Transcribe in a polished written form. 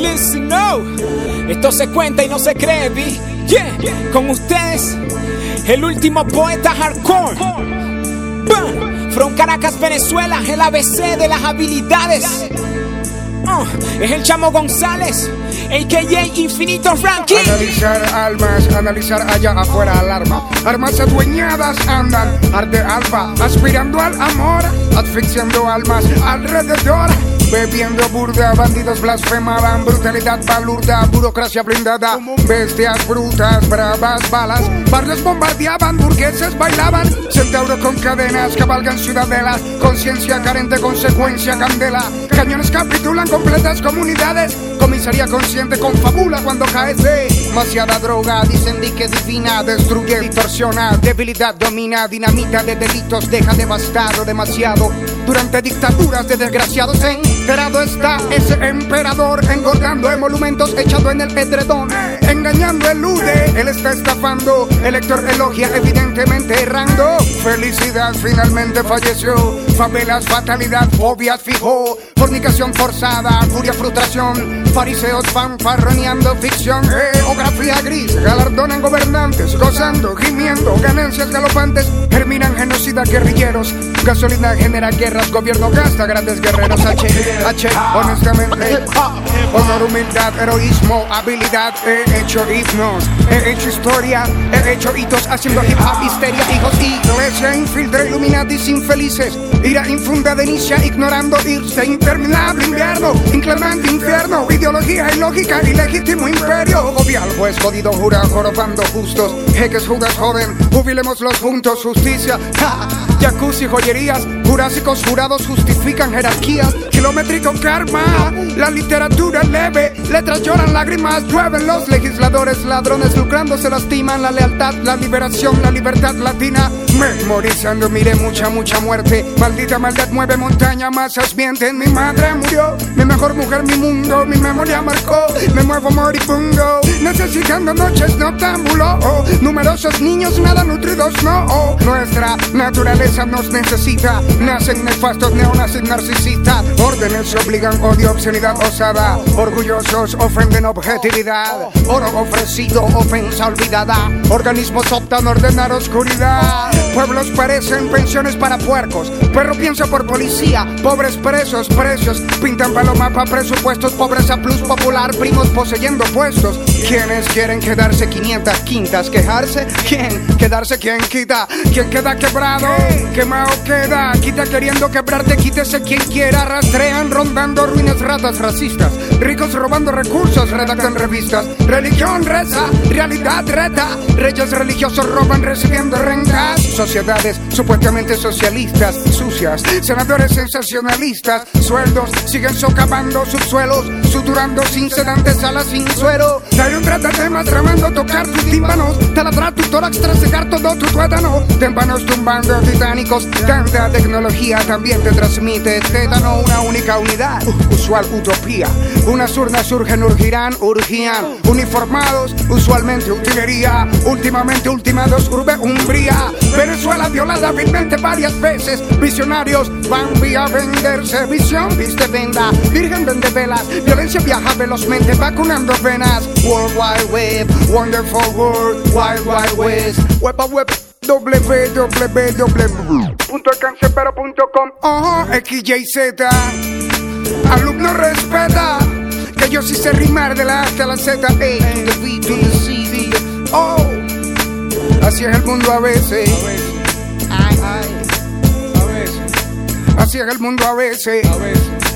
Yes, no. Esto se cuenta y no se cree, B. Yeah, con ustedes, el último poeta hardcore. From Caracas, Venezuela, el ABC de las habilidades. Es el Chamo González, a.k.a. Infinito Ranking. Analizar almas, analizar allá afuera alarma. Armas adueñadas andan, arte alfa, aspirando al amor, asfixiando almas alrededor. Bebiendo burda, bandidos blasfemaban, brutalidad balurda, burocracia blindada, bestias brutas, bravas balas, barrios bombardeaban, burgueses bailaban, centauro con cadenas, cabalgan ciudadelas, conciencia carente, consecuencia candela, cañones capitulan completas comunidades, comisaría consciente confabula cuando cae de demasiada droga, dicen di que divina, destruye, distorsiona, debilidad domina, dinamita de delitos, deja devastado demasiado, durante dictaduras de desgraciados enterado está ese emperador, engordando emolumentos echado en el edredón, engañando elude, él está estafando, el lector elogia evidentemente errando, felicidad finalmente falleció, favelas fatalidad, fobias fijó, fornicación forzada, furia frustración, fariseos fanfarroneando ficción, geografía gris, galardonan gobernantes, gozando, gimiendo, ganancias galopantes, germinan genocida guerrilleros, gasolina genera guerras, gobierno gasta grandes guerreros, honestamente, honor, humildad, heroísmo, habilidad, he hecho himnos, he hecho historia, he hecho hitos haciendo hip hop, histeria, hijos, iglesia, infiltra, illuminatis infelices, ira infundada inicia, ignorando irse, interminable invierno, inclemente infierno, ideología ilógica, ilegítimo imperio, jovial juez, jodido jura, jorobando justos, jeques judas joden, jubilémoslos juntos, justicia, jacuzzi, joyerías, jurásicos jurados justifican jerarquías, kilométrico karma, la literatura leve, letras lloran, lágrimas llueven, los legisladores ladrones lucrando se lastiman, la lealtad, la liberación, la libertad latina, memorizando, miré mucha muerte, maldita maldad mueve montaña, masas mienten, mi madre murió, mi mejor mujer, mi mundo, mi memoria marcó, me muevo moribundo, necesitando noches noctámbulo, numerosos niños nada nutridos, no, nuestra naturaleza nos necesita, nacen nefastos, neonazis narcisistas, órdenes se obligan, odio, obscenidad osada, orgullosos ofenden objetividad, oro ofrecido, ofensa olvidada, organismos optan a ordenar oscuridad, pueblos parecen pensiones para puercos, perro piensa por policía, pobres presos, precios, pintan paloma pa' presupuestos, pobreza plus popular, primos poseyendo puestos, quienes quieren quedarse 500 quintas, quejarse, ¿quién? Quedarse, ¿quién quita? ¿Quién queda quebrado? Quemado queda, quita queriendo quebrarte, quítese quien quiera, rastrean rondando ruinas ratas racistas, ricos robando recursos, redactan revistas, religión reza, realidad reta, reyes religiosos roban recibiendo rentas, sociedades supuestamente socialistas, sucias, senadores sensacionalistas, sueldos siguen socavando subsuelos, suturando sin sedantes alas sin suero, hay un trata temas tramando tocar tus tímpanos, taladrar tu tórax tras secar todo tu tuétano, témpanos tumbando titánicos, tanta tecnología también te transmite tétano, una única unidad, usual utopía, unas urnas surgen, urgían, uniformados, usualmente utilería, últimamente ultimados, urbe umbría, Venezuela violada vilmente varias veces, visionarios van vía venderse, visión viste venda, virgen vende velas, violencia viaja velozmente, vacunando venas, World Wide Web, Wonderful World, Wild Wild West, web www.elcancebero.com, XYZ, alumno respeta, que yo sí sé rimar de la A hasta la Z, A to the B to the C, así es el mundo a veces, así es el mundo a veces.